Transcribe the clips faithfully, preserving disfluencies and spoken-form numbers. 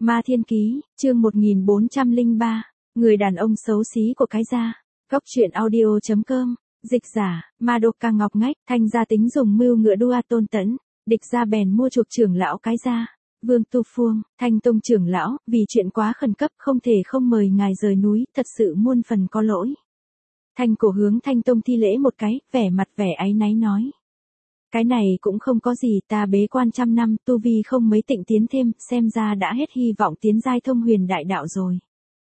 Ma Thiên Ký, chương một nghìn bốn trăm lẻ ba, người đàn ông xấu xí của cái gia. Góc truyện audio chấm com, dịch giả, Madoka Ngọc Ngách, Thanh gia tính dùng mưu ngựa đua Tôn Tẫn, địch gia bèn mua chuộc trưởng lão cái gia. Vương Tu Phuông, Thanh Tông trưởng lão, vì chuyện quá khẩn cấp không thể không mời ngài rời núi, thật sự muôn phần có lỗi. Thanh Cổ hướng Thanh Tông thi lễ một cái, vẻ mặt vẻ áy náy nói. Cái này cũng không có gì, ta bế quan trăm năm, tu vi không mấy tịnh tiến thêm, xem ra đã hết hy vọng tiến giai thông huyền đại đạo rồi.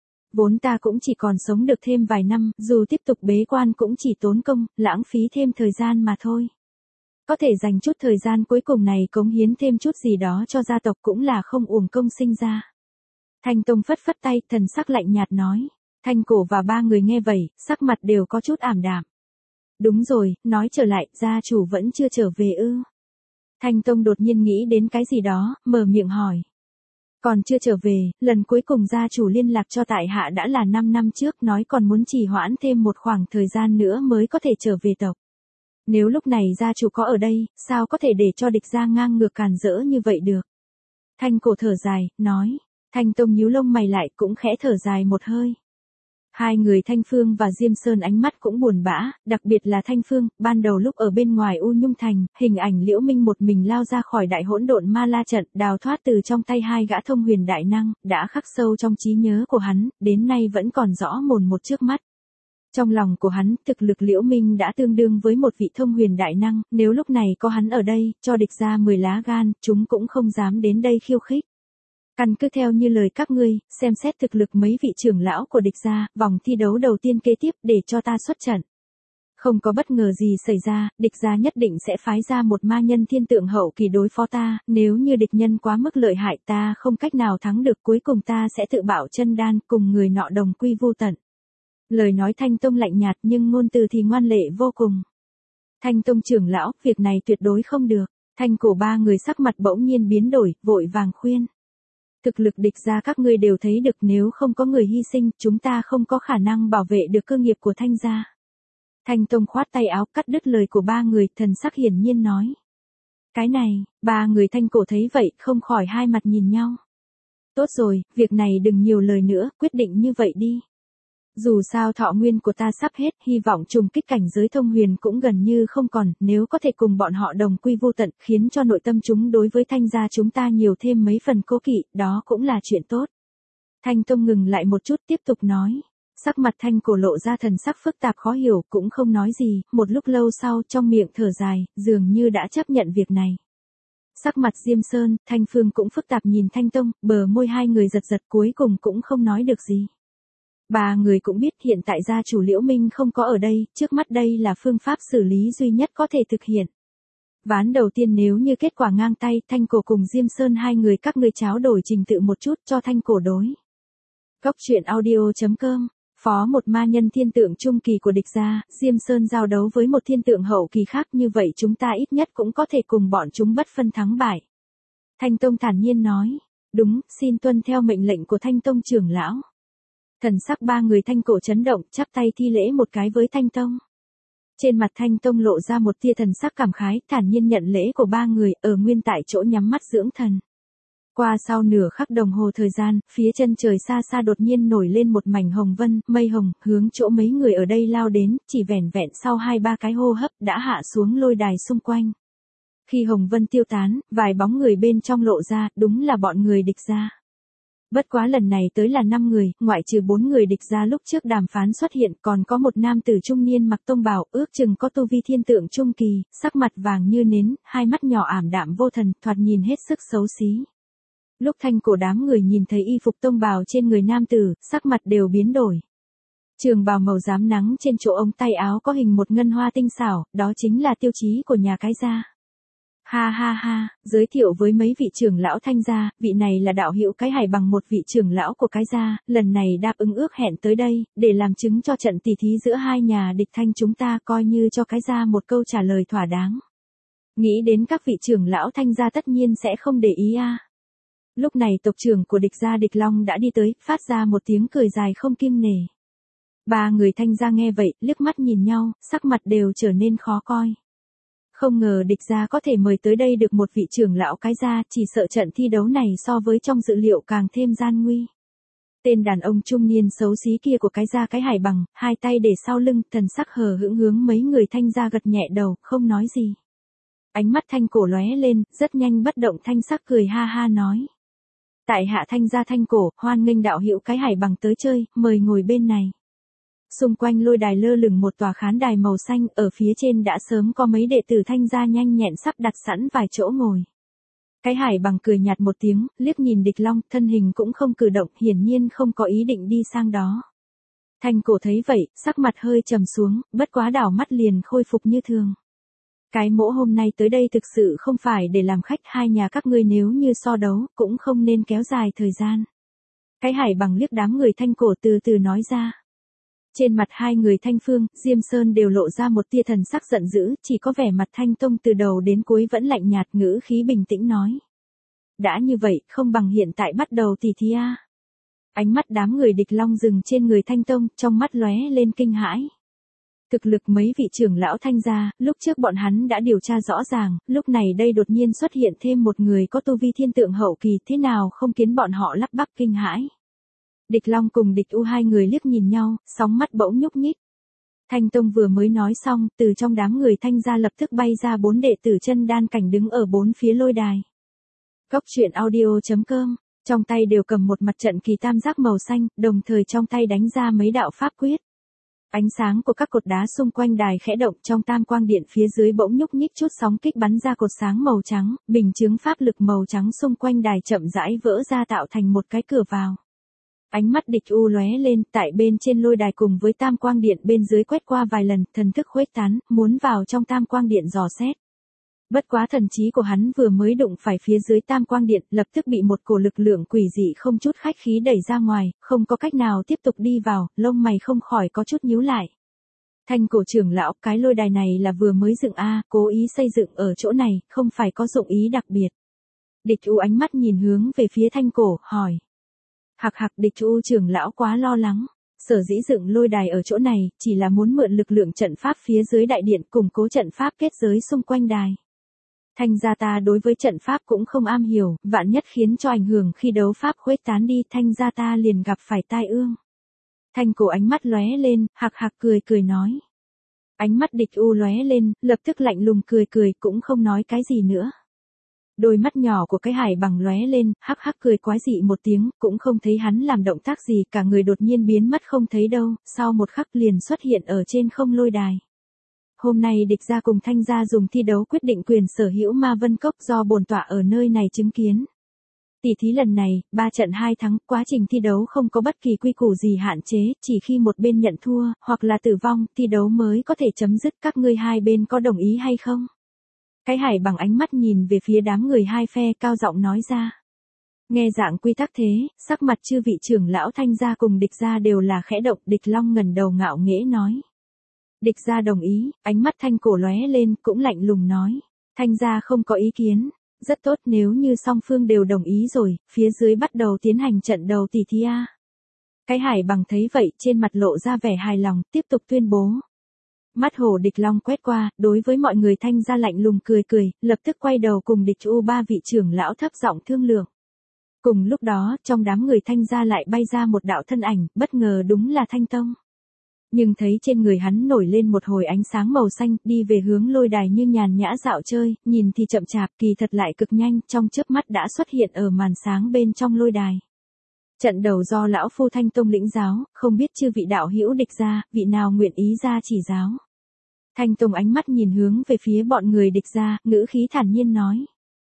Vốn ta cũng chỉ còn sống được thêm vài năm, dù tiếp tục bế quan cũng chỉ tốn công, lãng phí thêm thời gian mà thôi. Có thể dành chút thời gian cuối cùng này cống hiến thêm chút gì đó cho gia tộc cũng là không uổng công sinh ra. Thanh Tông phất phất tay, thần sắc lạnh nhạt nói. Thanh Cổ và ba người nghe vậy, sắc mặt đều có chút ảm đạm. Đúng rồi, nói trở lại, gia chủ vẫn chưa trở về ư. Thanh Tông đột nhiên nghĩ đến cái gì đó, mở miệng hỏi. Còn chưa trở về, lần cuối cùng gia chủ liên lạc cho tại hạ đã là năm năm trước, nói còn muốn trì hoãn thêm một khoảng thời gian nữa mới có thể trở về tộc. Nếu lúc này gia chủ có ở đây, sao có thể để cho địch gia ngang ngược càn rỡ như vậy được. Thanh Cổ thở dài, nói. Thanh Tông nhíu lông mày lại cũng khẽ thở dài một hơi. Hai người Thanh Phương và Diêm Sơn ánh mắt cũng buồn bã, đặc biệt là Thanh Phương, ban đầu lúc ở bên ngoài U Nhung Thành, hình ảnh Liễu Minh một mình lao ra khỏi đại hỗn độn ma la trận, đào thoát từ trong tay hai gã thông huyền đại năng, đã khắc sâu trong trí nhớ của hắn, đến nay vẫn còn rõ mồn một trước mắt. Trong lòng của hắn, thực lực Liễu Minh đã tương đương với một vị thông huyền đại năng, nếu lúc này có hắn ở đây, cho địch ra mười lá gan, chúng cũng không dám đến đây khiêu khích. Căn cứ theo như lời các ngươi, xem xét thực lực mấy vị trưởng lão của địch gia, vòng thi đấu đầu tiên kế tiếp để cho ta xuất trận. Không có bất ngờ gì xảy ra, địch gia nhất định sẽ phái ra một ma nhân thiên tượng hậu kỳ đối phó ta, nếu như địch nhân quá mức lợi hại ta không cách nào thắng được, cuối cùng ta sẽ tự bạo chân đan cùng người nọ đồng quy vu tận. Lời nói Thanh Tông lạnh nhạt nhưng ngôn từ thì ngoan lệ vô cùng. Thanh Tông trưởng lão, việc này tuyệt đối không được. Thanh Cổ ba người sắc mặt bỗng nhiên biến đổi, vội vàng khuyên. Thực lực địch gia các ngươi đều thấy được, nếu không có người hy sinh, chúng ta không có khả năng bảo vệ được cơ nghiệp của Thanh gia. Thanh Tông khoát tay áo cắt đứt lời của ba người, thần sắc hiển nhiên nói. Cái này, ba người Thanh Cổ thấy vậy, không khỏi hai mặt nhìn nhau. Tốt rồi, việc này đừng nhiều lời nữa, quyết định như vậy đi. Dù sao thọ nguyên của ta sắp hết, hy vọng trùng kích cảnh giới thông huyền cũng gần như không còn, nếu có thể cùng bọn họ đồng quy vô tận, khiến cho nội tâm chúng đối với Thanh gia chúng ta nhiều thêm mấy phần cố kỵ, đó cũng là chuyện tốt. Thanh Tông ngừng lại một chút tiếp tục nói. Sắc mặt Thanh Cổ lộ ra thần sắc phức tạp khó hiểu, cũng không nói gì, một lúc lâu sau trong miệng thở dài, dường như đã chấp nhận việc này. Sắc mặt Diêm Sơn, Thanh Phương cũng phức tạp nhìn Thanh Tông, bờ môi hai người giật giật cuối cùng cũng không nói được gì. Ba người cũng biết hiện tại gia chủ Liễu Minh không có ở đây, trước mắt đây là phương pháp xử lý duy nhất có thể thực hiện. Ván đầu tiên nếu như kết quả ngang tay, Thanh Cổ cùng Diêm Sơn hai người các ngươi tráo đổi trình tự một chút cho Thanh Cổ đối. Góc truyện audio chấm com, phó một ma nhân thiên tượng trung kỳ của địch gia, Diêm Sơn giao đấu với một thiên tượng hậu kỳ khác, như vậy chúng ta ít nhất cũng có thể cùng bọn chúng bất phân thắng bại. Thanh Tông thản nhiên nói, đúng, xin tuân theo mệnh lệnh của Thanh Tông trưởng lão. Thần sắc ba người Thanh Cổ chấn động, chắp tay thi lễ một cái với Thanh Tông. Trên mặt Thanh Tông lộ ra một tia thần sắc cảm khái, thản nhiên nhận lễ của ba người, ở nguyên tại chỗ nhắm mắt dưỡng thần. Qua sau nửa khắc đồng hồ thời gian, phía chân trời xa xa đột nhiên nổi lên một mảnh hồng vân, mây hồng, hướng chỗ mấy người ở đây lao đến, chỉ vẻn vẹn sau hai ba cái hô hấp đã hạ xuống lôi đài xung quanh. Khi hồng vân tiêu tán, vài bóng người bên trong lộ ra, đúng là bọn người địch gia. Bất quá lần này tới là năm người, ngoại trừ bốn người địch gia lúc trước đàm phán xuất hiện, còn có một nam tử trung niên mặc tông bào, ước chừng có tu vi thiên tượng trung kỳ, sắc mặt vàng như nến, hai mắt nhỏ ảm đạm vô thần, thoạt nhìn hết sức xấu xí. Lúc Thanh Cổ đám người nhìn thấy y phục tông bào trên người nam tử, sắc mặt đều biến đổi. Trường bào màu rám nắng trên chỗ ống tay áo có hình một ngân hoa tinh xảo, đó chính là tiêu chí của nhà cái gia. Ha ha ha, giới thiệu với mấy vị trưởng lão Thanh gia, vị này là đạo hữu cái hải bằng một vị trưởng lão của cái gia, lần này đáp ứng ước hẹn tới đây, để làm chứng cho trận tỷ thí giữa hai nhà địch Thanh chúng ta, coi như cho cái gia một câu trả lời thỏa đáng. Nghĩ đến các vị trưởng lão Thanh gia tất nhiên sẽ không để ý a. À. Lúc này tộc trưởng của địch gia Địch Long đã đi tới, phát ra một tiếng cười dài không kiêng nể. Ba người Thanh gia nghe vậy, liếc mắt nhìn nhau, sắc mặt đều trở nên khó coi. Không ngờ địch gia có thể mời tới đây được một vị trưởng lão cái gia, chỉ sợ trận thi đấu này so với trong dự liệu càng thêm gian nguy. Tên đàn ông trung niên xấu xí kia của cái gia cái Hải Bằng, hai tay để sau lưng, thần sắc hờ hững hướng mấy người Thanh gia gật nhẹ đầu, không nói gì. Ánh mắt Thanh Cổ lóe lên, rất nhanh bất động thanh sắc cười ha ha nói. Tại hạ Thanh gia Thanh Cổ, hoan nghênh đạo hữu cái Hải Bằng tới chơi, mời ngồi bên này. Xung quanh lôi đài lơ lửng một tòa khán đài màu xanh, ở phía trên đã sớm có mấy đệ tử Thanh gia nhanh nhẹn sắp đặt sẵn vài chỗ ngồi. Cái Hải Bằng cười nhạt một tiếng, liếc nhìn Địch Long, thân hình cũng không cử động, hiển nhiên không có ý định đi sang đó. Thanh Cổ thấy vậy, sắc mặt hơi trầm xuống, bất quá đảo mắt liền khôi phục như thường. Cái mỗ hôm nay tới đây thực sự không phải để làm khách, hai nhà các ngươi nếu như so đấu, cũng không nên kéo dài thời gian. Cái Hải Bằng liếc đám người Thanh Cổ từ từ nói ra. Trên mặt hai người Thanh Phương, Diêm Sơn đều lộ ra một tia thần sắc giận dữ, chỉ có vẻ mặt Thanh Tông từ đầu đến cuối vẫn lạnh nhạt, ngữ khí bình tĩnh nói. Đã như vậy, không bằng hiện tại bắt đầu tỉ thí a. Ánh mắt đám người Địch Long dừng trên người Thanh Tông, trong mắt lóe lên kinh hãi. Thực lực mấy vị trưởng lão Thanh gia, lúc trước bọn hắn đã điều tra rõ ràng, lúc này đây đột nhiên xuất hiện thêm một người có tu vi thiên tượng hậu kỳ, thế nào không khiến bọn họ lắp bắp kinh hãi. Địch Long cùng Địch U hai người liếc nhìn nhau, sóng mắt bỗng nhúc nhích. Thanh Tông vừa mới nói xong, từ trong đám người Thanh gia lập tức bay ra bốn đệ tử chân đan cảnh đứng ở bốn phía lôi đài. Góc truyện audio chấm com, trong tay đều cầm một mặt trận kỳ tam giác màu xanh, đồng thời trong tay đánh ra mấy đạo pháp quyết. Ánh sáng của các cột đá xung quanh đài khẽ động, trong tam quang điện phía dưới bỗng nhúc nhích chút sóng kích bắn ra cột sáng màu trắng, bình chướng pháp lực màu trắng xung quanh đài chậm rãi vỡ ra tạo thành một cái cửa vào. Ánh mắt Địch U lóe lên, tại bên trên lôi đài cùng với tam quang điện bên dưới quét qua vài lần, thần thức khuếch tán, muốn vào trong tam quang điện dò xét. Bất quá thần trí của hắn vừa mới đụng phải phía dưới tam quang điện, lập tức bị một cổ lực lượng quỷ dị không chút khách khí đẩy ra ngoài, không có cách nào tiếp tục đi vào, lông mày không khỏi có chút nhíu lại. Thanh Cổ trưởng lão, cái lôi đài này là vừa mới dựng a, cố ý xây dựng ở chỗ này, không phải có dụng ý đặc biệt. Địch U ánh mắt nhìn hướng về phía Thanh Cổ, hỏi. Hạc hạc, Địch U trưởng lão quá lo lắng. Sở dĩ dựng lôi đài ở chỗ này, chỉ là muốn mượn lực lượng trận pháp phía dưới đại điện củng cố trận pháp kết giới xung quanh đài. Thanh gia ta đối với trận pháp cũng không am hiểu, vạn nhất khiến cho ảnh hưởng khi đấu pháp khuếch tán đi, Thanh gia ta liền gặp phải tai ương. Thanh Cổ ánh mắt lóe lên, hạc hạc cười cười nói. Ánh mắt Địch U lóe lên, lập tức lạnh lùng cười cười, cũng không nói cái gì nữa. Đôi mắt nhỏ của cái Hải Bằng lóe lên, hắc hắc cười quái dị một tiếng, cũng không thấy hắn làm động tác gì, cả người đột nhiên biến mất không thấy đâu, sau một khắc liền xuất hiện ở trên không lôi đài. Hôm nay Địch gia cùng Thanh gia dùng thi đấu quyết định quyền sở hữu Ma Vân Cốc do bổn tọa ở nơi này chứng kiến. Tỷ thí lần này, ba trận hai thắng, quá trình thi đấu không có bất kỳ quy củ gì hạn chế, chỉ khi một bên nhận thua, hoặc là tử vong, thi đấu mới có thể chấm dứt, các ngươi hai bên có đồng ý hay không? Cái Hải Bằng ánh mắt nhìn về phía đám người hai phe, cao giọng nói ra. Nghe dạng quy tắc thế, sắc mặt chư vị trưởng lão Thanh gia cùng Địch gia đều là khẽ động, Địch Long ngẩng đầu ngạo nghễ nói. Địch gia đồng ý, ánh mắt Thanh Cổ lóe lên, cũng lạnh lùng nói. Thanh gia không có ý kiến, rất tốt, nếu như song phương đều đồng ý rồi, phía dưới bắt đầu tiến hành trận đầu tỷ thí a. Cái Hải Bằng thấy vậy, trên mặt lộ ra vẻ hài lòng, tiếp tục tuyên bố. Mắt hổ Địch Long quét qua, đối với mọi người Thanh gia lạnh lùng cười cười, lập tức quay đầu cùng Địch U ba vị trưởng lão thấp giọng thương lượng. Cùng lúc đó, trong đám người Thanh gia lại bay ra một đạo thân ảnh, bất ngờ đúng là Thanh Tông. Nhưng thấy trên người hắn nổi lên một hồi ánh sáng màu xanh, đi về hướng lôi đài như nhàn nhã dạo chơi, nhìn thì chậm chạp, kỳ thật lại cực nhanh, trong chớp mắt đã xuất hiện ở màn sáng bên trong lôi đài. Trận đầu do lão phu Thanh Tông lĩnh giáo, không biết chư vị đạo hữu Địch gia, vị nào nguyện ý ra chỉ giáo. Thanh Tông ánh mắt nhìn hướng về phía bọn người Địch gia, ngữ khí thản nhiên nói.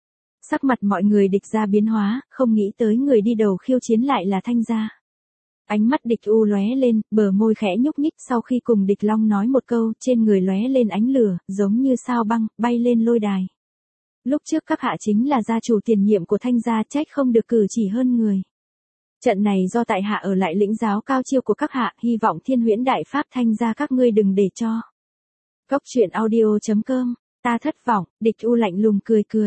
Sắc mặt mọi người Địch gia biến hóa, không nghĩ tới người đi đầu khiêu chiến lại là Thanh gia. Ánh mắt Địch U lóe lên, bờ môi khẽ nhúc nhích, sau khi cùng Địch Long nói một câu, trên người lóe lên ánh lửa, giống như sao băng, bay lên lôi đài. Lúc trước các hạ chính là gia chủ tiền nhiệm của Thanh gia, trách không được cử chỉ hơn người. Trận này do tại hạ ở lại lĩnh giáo cao chiêu của các hạ, hy vọng Thiên Huyễn Đại Pháp Thanh gia các ngươi đừng để cho. Góc truyện audio chấm com, ta thất vọng, Địch U lạnh lùng cười cười.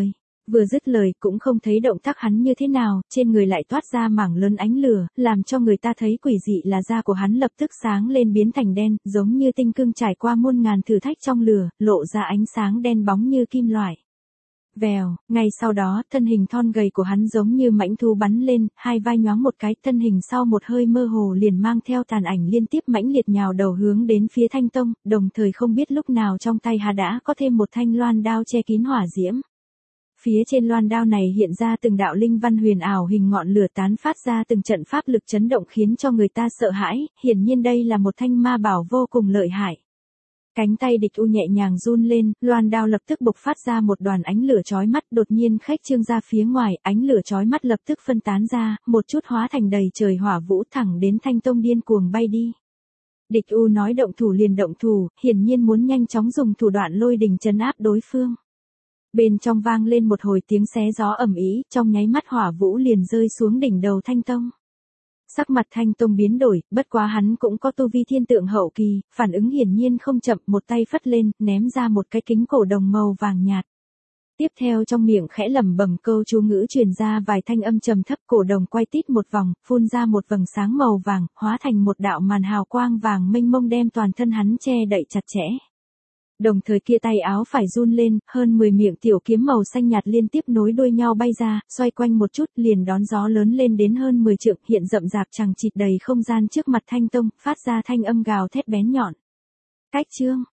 Vừa dứt lời cũng không thấy động tác hắn như thế nào, trên người lại toát ra mảng lớn ánh lửa, làm cho người ta thấy quỷ dị là da của hắn lập tức sáng lên biến thành đen, giống như tinh cương trải qua muôn ngàn thử thách trong lửa, lộ ra ánh sáng đen bóng như kim loại. Vèo, ngay sau đó, thân hình thon gầy của hắn giống như mãnh thú bắn lên, hai vai nhoáng một cái, thân hình sau một hơi mơ hồ liền mang theo tàn ảnh liên tiếp mãnh liệt nhào đầu hướng đến phía Thanh Tông, đồng thời không biết lúc nào trong tay hắn đã có thêm một thanh loan đao che kín hỏa diễm. Phía trên loan đao này hiện ra từng đạo linh văn huyền ảo hình ngọn lửa tán phát ra từng trận pháp lực chấn động khiến cho người ta sợ hãi, hiển nhiên đây là một thanh ma bảo vô cùng lợi hại. Cánh tay địch u nhẹ nhàng run lên, loan đao lập tức bộc phát ra một đoàn ánh lửa chói mắt, đột nhiên khách trương ra phía ngoài, ánh lửa chói mắt lập tức phân tán ra, một chút hóa thành đầy trời hỏa vũ thẳng đến Thanh Tông điên cuồng bay đi. Địch u nói động thủ liền động thủ, hiển nhiên muốn nhanh chóng dùng thủ đoạn lôi đình trấn áp đối phương. Bên trong vang lên một hồi tiếng xé gió ầm ĩ, trong nháy mắt hỏa vũ liền rơi xuống đỉnh đầu Thanh Tông. Sắc mặt Thanh Tông biến đổi, bất quá hắn cũng có tu vi thiên tượng hậu kỳ, phản ứng hiển nhiên không chậm, một tay phất lên, ném ra một cái kính cổ đồng màu vàng nhạt. Tiếp theo trong miệng khẽ lẩm bẩm câu chú ngữ truyền ra vài thanh âm trầm thấp, cổ đồng quay tít một vòng, phun ra một vầng sáng màu vàng, hóa thành một đạo màn hào quang vàng mênh mông đem toàn thân hắn che đậy chặt chẽ. Đồng thời kia tay áo phải run lên, hơn mười miệng tiểu kiếm màu xanh nhạt liên tiếp nối đuôi nhau bay ra, xoay quanh một chút liền đón gió lớn lên đến hơn mười trượng, hiện rậm rạp chằng chịt đầy không gian trước mặt Thanh Tông, phát ra thanh âm gào thét bén nhọn. Cách chương